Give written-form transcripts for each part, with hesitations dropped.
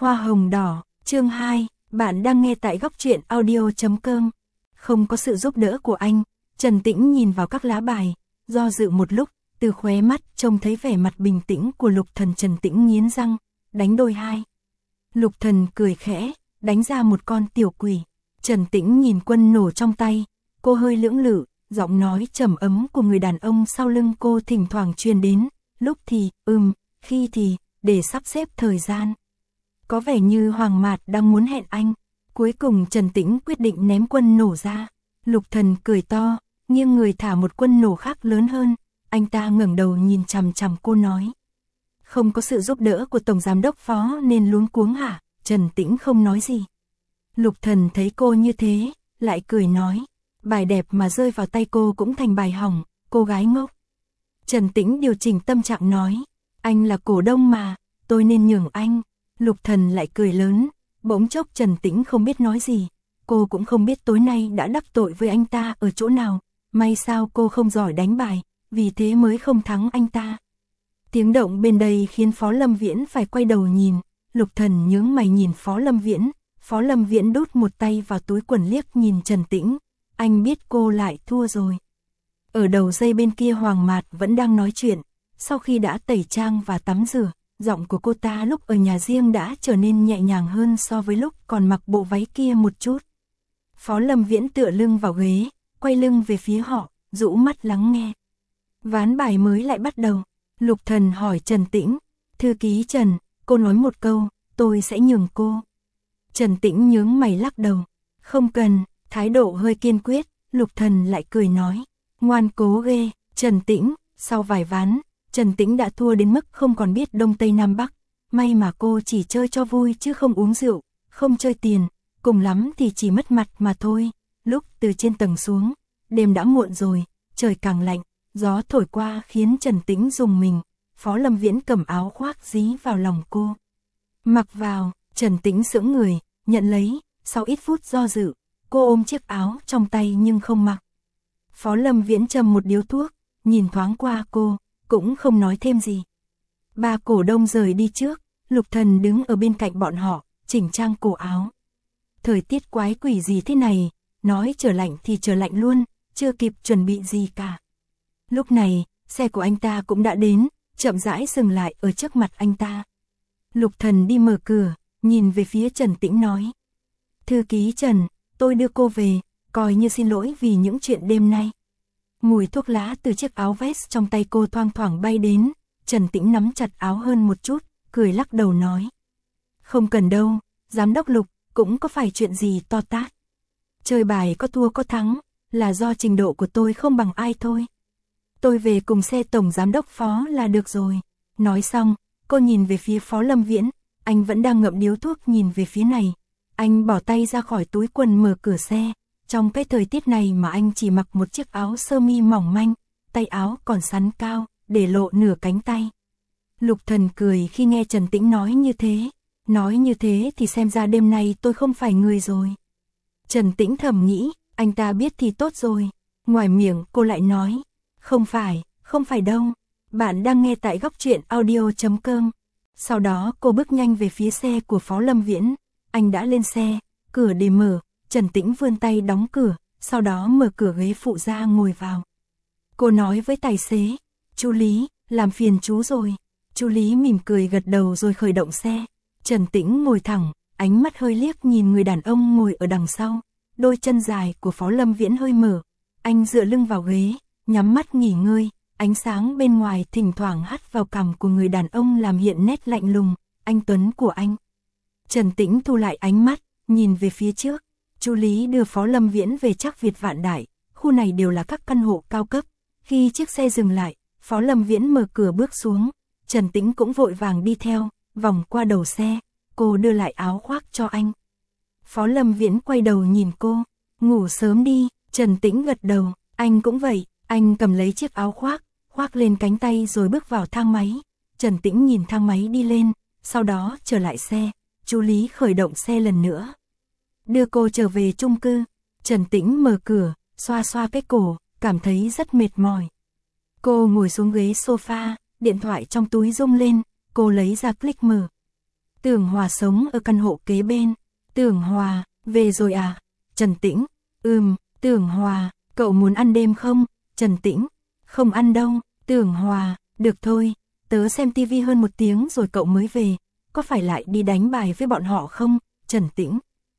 Hoa hồng đỏ, chương 2, bạn đang nghe tại góc truyện audio.com. Không có sự giúp đỡ của anh, Trần Tĩnh nhìn vào các lá bài, do dự một lúc, từ khóe mắt trông thấy vẻ mặt bình tĩnh của Lục Thần. Trần Tĩnh nghiến răng, đánh đôi 2. Lục Thần cười khẽ, đánh ra một con tiểu quỷ. Trần Tĩnh nhìn quân nổ trong tay, cô hơi lưỡng lự, giọng nói trầm ấm của người đàn ông sau lưng cô thỉnh thoảng truyền đến, lúc thì, khi thì, để sắp xếp thời gian. Có vẻ như Hoàng Mạt đang muốn hẹn anh. Cuối cùng Trần Tĩnh quyết định ném quân nổ ra. Lục Thần cười to, nghiêng người thả một quân nổ khác lớn hơn. Anh ta ngẩng đầu nhìn chằm chằm cô nói. Không có sự giúp đỡ của Tổng Giám đốc Phó nên luống cuống hả? Trần Tĩnh không nói gì. Lục Thần thấy cô như thế, lại cười nói. Bài đẹp mà rơi vào tay cô cũng thành bài hỏng, cô gái ngốc. Trần Tĩnh điều chỉnh tâm trạng nói. Anh là cổ đông mà, tôi nên nhường anh. Lục Thần lại cười lớn, bỗng chốc Trần Tĩnh không biết nói gì. Cô cũng không biết tối nay đã đắc tội với anh ta ở chỗ nào. May sao cô không giỏi đánh bài, vì thế mới không thắng anh ta. Tiếng động bên đây khiến Phó Lâm Viễn phải quay đầu nhìn. Lục Thần nhướng mày nhìn Phó Lâm Viễn. Phó Lâm Viễn đút một tay vào túi quần liếc nhìn Trần Tĩnh. Anh biết cô lại thua rồi. Ở đầu dây bên kia Hoàng Mạt vẫn đang nói chuyện. Sau khi đã tẩy trang và tắm rửa, giọng của cô ta lúc ở nhà riêng đã trở nên nhẹ nhàng hơn so với lúc còn mặc bộ váy kia một chút. Phó Lâm Viễn tựa lưng vào ghế, quay lưng về phía họ, rũ mắt lắng nghe. Ván bài mới lại bắt đầu. Lục Thần hỏi Trần Tĩnh, thư ký Trần, cô nói một câu, tôi sẽ nhường cô. Trần Tĩnh nhướng mày lắc đầu, không cần, thái độ hơi kiên quyết. Lục Thần lại cười nói, ngoan cố ghê. Trần Tĩnh, sau vài ván, Trần Tĩnh đã thua đến mức không còn biết Đông Tây Nam Bắc. May mà cô chỉ chơi cho vui chứ không uống rượu, không chơi tiền, cùng lắm thì chỉ mất mặt mà thôi. Lúc từ trên tầng xuống, đêm đã muộn rồi, trời càng lạnh, gió thổi qua khiến Trần Tĩnh rùng mình. Phó Lâm Viễn cầm áo khoác dí vào lòng cô. Mặc vào, Trần Tĩnh sững người, nhận lấy, sau ít phút do dự, cô ôm chiếc áo trong tay nhưng không mặc. Phó Lâm Viễn châm một điếu thuốc, nhìn thoáng qua cô, cũng không nói thêm gì. Ba cổ đông rời đi trước, Lục Thần đứng ở bên cạnh bọn họ, chỉnh trang cổ áo. Thời tiết quái quỷ gì thế này, nói trở lạnh thì trở lạnh luôn, chưa kịp chuẩn bị gì cả. Lúc này, xe của anh ta cũng đã đến, chậm rãi dừng lại ở trước mặt anh ta. Lục Thần đi mở cửa, nhìn về phía Trần Tĩnh nói. Thư ký Trần, tôi đưa cô về, coi như xin lỗi vì những chuyện đêm nay. Mùi thuốc lá từ chiếc áo vest trong tay cô thoang thoảng bay đến. Trần Tĩnh nắm chặt áo hơn một chút, cười lắc đầu nói. Không cần đâu, giám đốc Lục, cũng có phải chuyện gì to tát. Chơi bài có thua có thắng, là do trình độ của tôi không bằng ai thôi. Tôi về cùng xe Tổng Giám đốc Phó là được rồi. Nói xong, cô nhìn về phía Phó Lâm Viễn, anh vẫn đang ngậm điếu thuốc nhìn về phía này. Anh bỏ tay ra khỏi túi quần mở cửa xe. Trong cái thời tiết này mà anh chỉ mặc một chiếc áo sơ mi mỏng manh, tay áo còn xắn cao, để lộ nửa cánh tay. Lục Thần cười khi nghe Trần Tĩnh nói như thế. Nói như thế thì xem ra đêm nay tôi không phải người rồi. Trần Tĩnh thầm nghĩ, anh ta biết thì tốt rồi. Ngoài miệng cô lại nói, không phải đâu. Bạn đang nghe tại góc truyện audio.com. Sau đó cô bước nhanh về phía xe của Phó Lâm Viễn. Anh đã lên xe, cửa để mở. Trần Tĩnh vươn tay đóng cửa, sau đó mở cửa ghế phụ ra ngồi vào. Cô nói với tài xế, chú Lý, làm phiền chú rồi. Chú Lý mỉm cười gật đầu rồi khởi động xe. Trần Tĩnh ngồi thẳng, ánh mắt hơi liếc nhìn người đàn ông ngồi ở đằng sau. Đôi chân dài của Phó Lâm Viễn hơi mở. Anh dựa lưng vào ghế, nhắm mắt nghỉ ngơi. Ánh sáng bên ngoài thỉnh thoảng hắt vào cằm của người đàn ông làm hiện nét lạnh lùng, anh tuấn của anh. Trần Tĩnh thu lại ánh mắt, nhìn về phía trước. Chú Lý đưa Phó Lâm Viễn về Trác Việt Vạn Đại, khu này đều là các căn hộ cao cấp. Khi chiếc xe dừng lại, Phó Lâm Viễn mở cửa bước xuống, Trần Tĩnh cũng vội vàng đi theo, vòng qua đầu xe, cô đưa lại áo khoác cho anh. Phó Lâm Viễn quay đầu nhìn cô, ngủ sớm đi. Trần Tĩnh gật đầu, anh cũng vậy. Anh cầm lấy chiếc áo khoác, khoác lên cánh tay rồi bước vào thang máy. Trần Tĩnh nhìn thang máy đi lên, sau đó trở lại xe. Chú Lý khởi động xe lần nữa, đưa cô trở về chung cư. Trần Tĩnh mở cửa, xoa xoa cái cổ, cảm thấy rất mệt mỏi. Cô ngồi xuống ghế sofa, điện thoại trong túi rung lên, cô lấy ra click mở. Tưởng Hòa sống ở căn hộ kế bên. Tưởng Hòa, về rồi à? Trần Tĩnh, Tưởng Hòa, cậu muốn ăn đêm không? Trần Tĩnh, không ăn đâu. Tưởng Hòa, được thôi, tớ xem tivi hơn 1 tiếng rồi cậu mới về, có phải lại đi đánh bài với bọn họ không? Trần Tĩnh,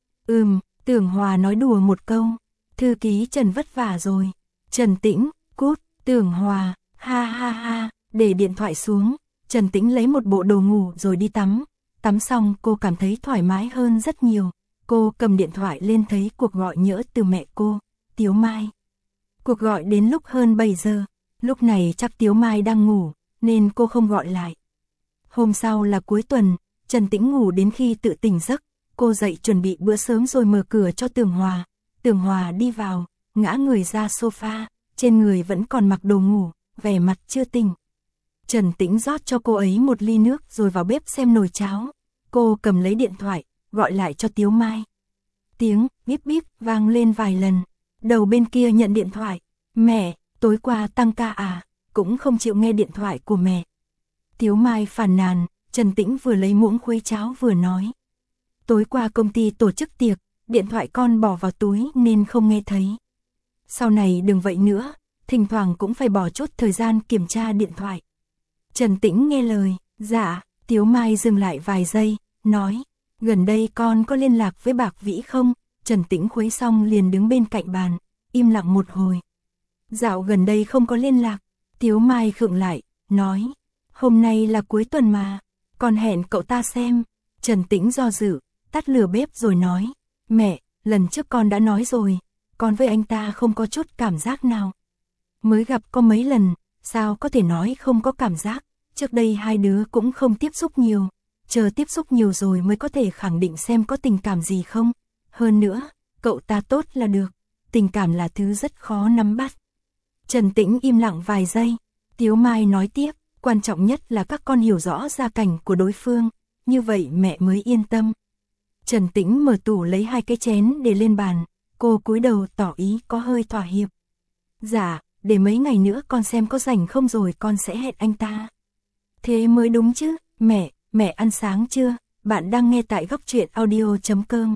Tưởng Hòa nói đùa một câu, thư ký Trần vất vả rồi. Trần Tĩnh, cút. Tưởng Hòa, ha ha ha, để điện thoại xuống. Trần Tĩnh lấy một bộ đồ ngủ rồi đi tắm. Tắm xong cô cảm thấy thoải mái hơn rất nhiều. Cô cầm điện thoại lên thấy cuộc gọi nhỡ từ mẹ cô, Tiếu Mai. Cuộc gọi đến lúc hơn 7 giờ. Lúc này chắc Tiếu Mai đang ngủ, nên cô không gọi lại. Hôm sau là cuối tuần, Trần Tĩnh ngủ đến khi tự tỉnh giấc. Cô dậy chuẩn bị bữa sớm rồi mở cửa cho Tưởng Hòa. Tưởng Hòa đi vào, ngã người ra sofa, trên người vẫn còn mặc đồ ngủ, vẻ mặt chưa tỉnh. Trần Tĩnh rót cho cô ấy một ly nước rồi vào bếp xem nồi cháo. Cô cầm lấy điện thoại, gọi lại cho Tiếu Mai. Tiếng bíp bíp vang lên vài lần. Đầu bên kia nhận điện thoại. Mẹ, tối qua tăng ca à? Cũng không chịu nghe điện thoại của mẹ. Tiếu Mai phàn nàn. Trần Tĩnh vừa lấy muỗng khuấy cháo vừa nói. Tối qua công ty tổ chức tiệc, điện thoại con bỏ vào túi nên không nghe thấy. Sau này đừng vậy nữa, thỉnh thoảng cũng phải bỏ chút thời gian kiểm tra điện thoại. Trần Tĩnh nghe lời, dạ. Tiếu Mai dừng lại vài giây, nói, gần đây con có liên lạc với Bạc Vĩ không? Trần Tĩnh khuấy xong liền đứng bên cạnh bàn, im lặng một hồi. Dạo gần đây không có liên lạc. Tiếu Mai khựng lại, nói, hôm nay là cuối tuần mà, con hẹn cậu ta xem. Trần Tĩnh do dự, tắt lửa bếp rồi nói, mẹ, lần trước con đã nói rồi, con với anh ta không có chút cảm giác nào. Mới gặp có mấy lần, sao có thể nói không có cảm giác, trước đây hai đứa cũng không tiếp xúc nhiều, chờ tiếp xúc nhiều rồi mới có thể khẳng định xem có tình cảm gì không. Hơn nữa, cậu ta tốt là được, tình cảm là thứ rất khó nắm bắt. Trần Tĩnh im lặng vài giây, Tiếu Mai nói tiếp, quan trọng nhất là các con hiểu rõ gia cảnh của đối phương, như vậy mẹ mới yên tâm. Trần Tĩnh mở tủ lấy 2 cái chén để lên bàn, cô cúi đầu tỏ ý có hơi thỏa hiệp. Dạ, để mấy ngày nữa con xem có rảnh không rồi con sẽ hẹn anh ta. Thế mới đúng chứ, mẹ ăn sáng chưa? Bạn đang nghe tại Góc Truyện Audio.com.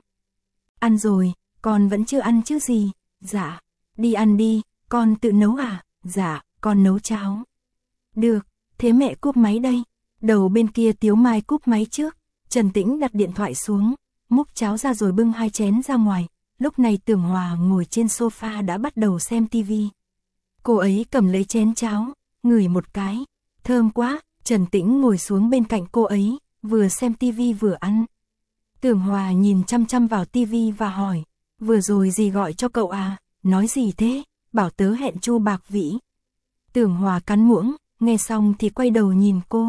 Ăn rồi, con vẫn chưa ăn chứ gì? Dạ, đi ăn đi, con tự nấu à? Dạ, con nấu cháo. Được, thế mẹ cúp máy đây. Đầu bên kia Tiếu Mai cúp máy trước, Trần Tĩnh đặt điện thoại xuống, múc cháo ra rồi bưng 2 chén ra ngoài. Lúc này Tưởng Hòa ngồi trên sofa đã bắt đầu xem tivi. Cô ấy cầm lấy chén cháo, ngửi một cái, thơm quá. Trần Tĩnh ngồi xuống bên cạnh cô ấy, vừa xem tivi vừa ăn. Tưởng Hòa nhìn chăm chăm vào tivi và hỏi, vừa rồi dì gọi cho cậu à? Nói gì thế? Bảo tớ hẹn Chu Bạc Vĩ. Tưởng Hòa cắn muỗng, nghe xong thì quay đầu nhìn cô.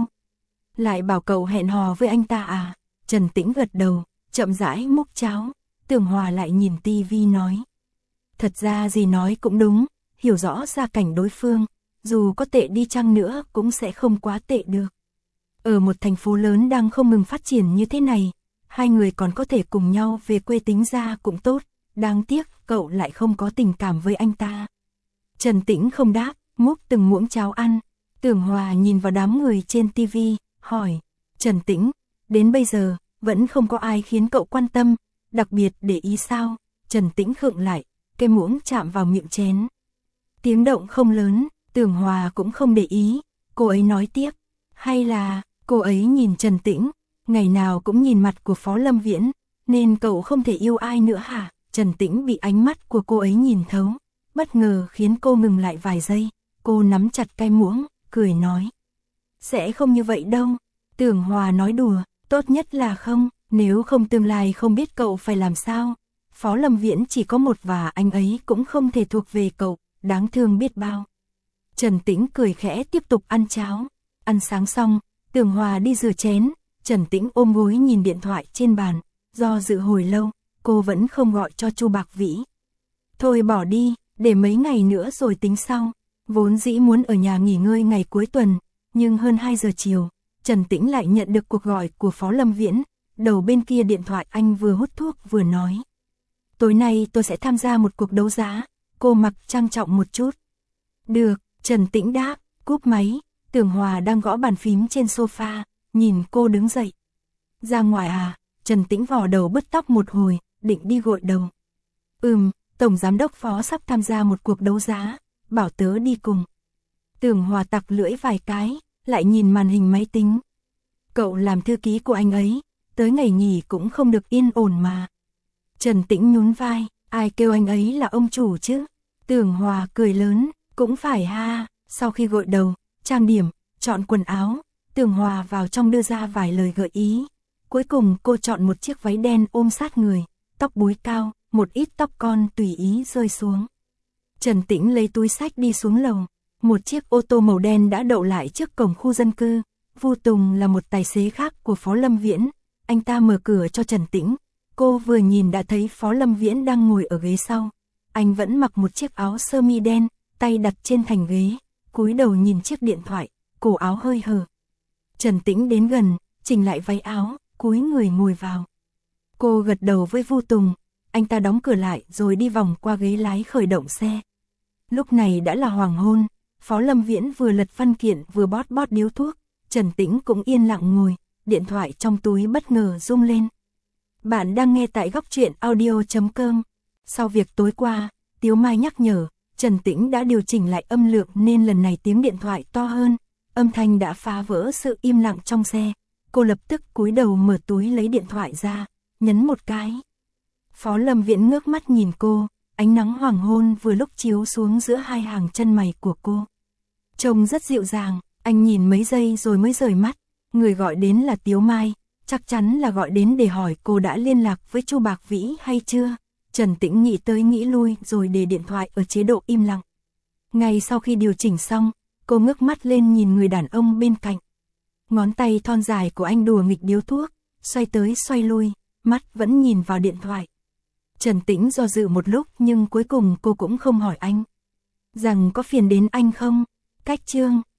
Lại bảo cậu hẹn hò với anh ta à? Trần Tĩnh gật đầu, chậm rãi múc cháo. Tưởng Hòa lại nhìn tivi nói, thật ra dì nói cũng đúng, hiểu rõ gia cảnh đối phương, dù có tệ đi chăng nữa cũng sẽ không quá tệ được. Ở một thành phố lớn đang không ngừng phát triển như thế này, hai người còn có thể cùng nhau về quê tính ra cũng tốt, đáng tiếc cậu lại không có tình cảm với anh ta. Trần Tĩnh không đáp, múc từng muỗng cháo ăn. Tưởng Hòa nhìn vào đám người trên tivi, hỏi, Trần Tĩnh, đến bây giờ, vẫn không có ai khiến cậu quan tâm, đặc biệt để ý sao? Trần Tĩnh khựng lại, cái muỗng chạm vào miệng chén. Tiếng động không lớn, Tưởng Hòa cũng không để ý, cô ấy nói tiếp, hay là, cô ấy nhìn Trần Tĩnh, ngày nào cũng nhìn mặt của Phó Lâm Viễn, nên cậu không thể yêu ai nữa hả? Trần Tĩnh bị ánh mắt của cô ấy nhìn thấu, bất ngờ khiến cô ngừng lại vài giây, cô nắm chặt cái muỗng, cười nói, sẽ không như vậy đâu. Tưởng Hòa nói đùa, tốt nhất là không, nếu không tương lai không biết cậu phải làm sao. Phó Lâm Viễn chỉ có một và anh ấy cũng không thể thuộc về cậu, đáng thương biết bao. Trần Tĩnh cười khẽ tiếp tục ăn cháo. Ăn sáng xong, Tưởng Hòa đi rửa chén, Trần Tĩnh ôm gối nhìn điện thoại trên bàn, do dự hồi lâu, cô vẫn không gọi cho Chu Bạc Vĩ. Thôi bỏ đi, để mấy ngày nữa rồi tính sau. Vốn dĩ muốn ở nhà nghỉ ngơi ngày cuối tuần, nhưng hơn 2 giờ chiều, Trần Tĩnh lại nhận được cuộc gọi của Phó Lâm Viễn. Đầu bên kia điện thoại anh vừa hút thuốc vừa nói, tối nay tôi sẽ tham gia một cuộc đấu giá, cô mặc trang trọng một chút. Được, Trần Tĩnh đáp, cúp máy. Tưởng Hòa đang gõ bàn phím trên sofa, nhìn cô đứng dậy. Ra ngoài à? Trần Tĩnh vò đầu bứt tóc một hồi, định đi gội đầu. Tổng giám đốc Phó sắp tham gia một cuộc đấu giá, bảo tớ đi cùng. Tưởng Hòa tặc lưỡi vài cái, lại nhìn màn hình máy tính. Cậu làm thư ký của anh ấy, tới ngày nghỉ cũng không được yên ổn mà. Trần Tĩnh nhún vai, ai kêu anh ấy là ông chủ chứ? Tưởng Hòa cười lớn, cũng phải ha. Sau khi gội đầu, trang điểm, chọn quần áo, Tưởng Hòa vào trong đưa ra vài lời gợi ý. Cuối cùng cô chọn một chiếc váy đen ôm sát người, tóc búi cao, một ít tóc con tùy ý rơi xuống. Trần Tĩnh lấy túi xách đi xuống lầu. Một chiếc ô tô màu đen đã đậu lại trước cổng khu dân cư. Vu Tùng là một tài xế khác của Phó Lâm Viễn. Anh ta mở cửa cho Trần Tĩnh. Cô vừa nhìn đã thấy Phó Lâm Viễn đang ngồi ở ghế sau. Anh vẫn mặc một chiếc áo sơ mi đen, tay đặt trên thành ghế, cúi đầu nhìn chiếc điện thoại, cổ áo hơi hở. Trần Tĩnh đến gần, chỉnh lại váy áo, cúi người ngồi vào. Cô gật đầu với Vu Tùng, anh ta đóng cửa lại rồi đi vòng qua ghế lái khởi động xe. Lúc này đã là hoàng hôn, Phó Lâm Viễn vừa lật văn kiện vừa bót điếu thuốc, Trần Tĩnh cũng yên lặng ngồi, điện thoại trong túi bất ngờ rung lên. Bạn đang nghe tại góc truyện audio.com. Sau việc tối qua, Tiếu Mai nhắc nhở, Trần Tĩnh đã điều chỉnh lại âm lượng nên lần này tiếng điện thoại to hơn, âm thanh đã phá vỡ sự im lặng trong xe. Cô lập tức cúi đầu mở túi lấy điện thoại ra, nhấn một cái. Phó Lâm Viễn ngước mắt nhìn cô, ánh nắng hoàng hôn vừa lúc chiếu xuống giữa hai hàng chân mày của cô. Trông rất dịu dàng, anh nhìn mấy giây rồi mới rời mắt, người gọi đến là Tiếu Mai, chắc chắn là gọi đến để hỏi cô đã liên lạc với Chu Bạc Vĩ hay chưa. Trần Tĩnh nghĩ tới nghĩ lui rồi để điện thoại ở chế độ im lặng. Ngay sau khi điều chỉnh xong, cô ngước mắt lên nhìn người đàn ông bên cạnh. Ngón tay thon dài của anh đùa nghịch điếu thuốc, xoay tới xoay lui, mắt vẫn nhìn vào điện thoại. Trần Tĩnh do dự một lúc nhưng cuối cùng cô cũng không hỏi anh rằng có phiền đến anh không. Cách chương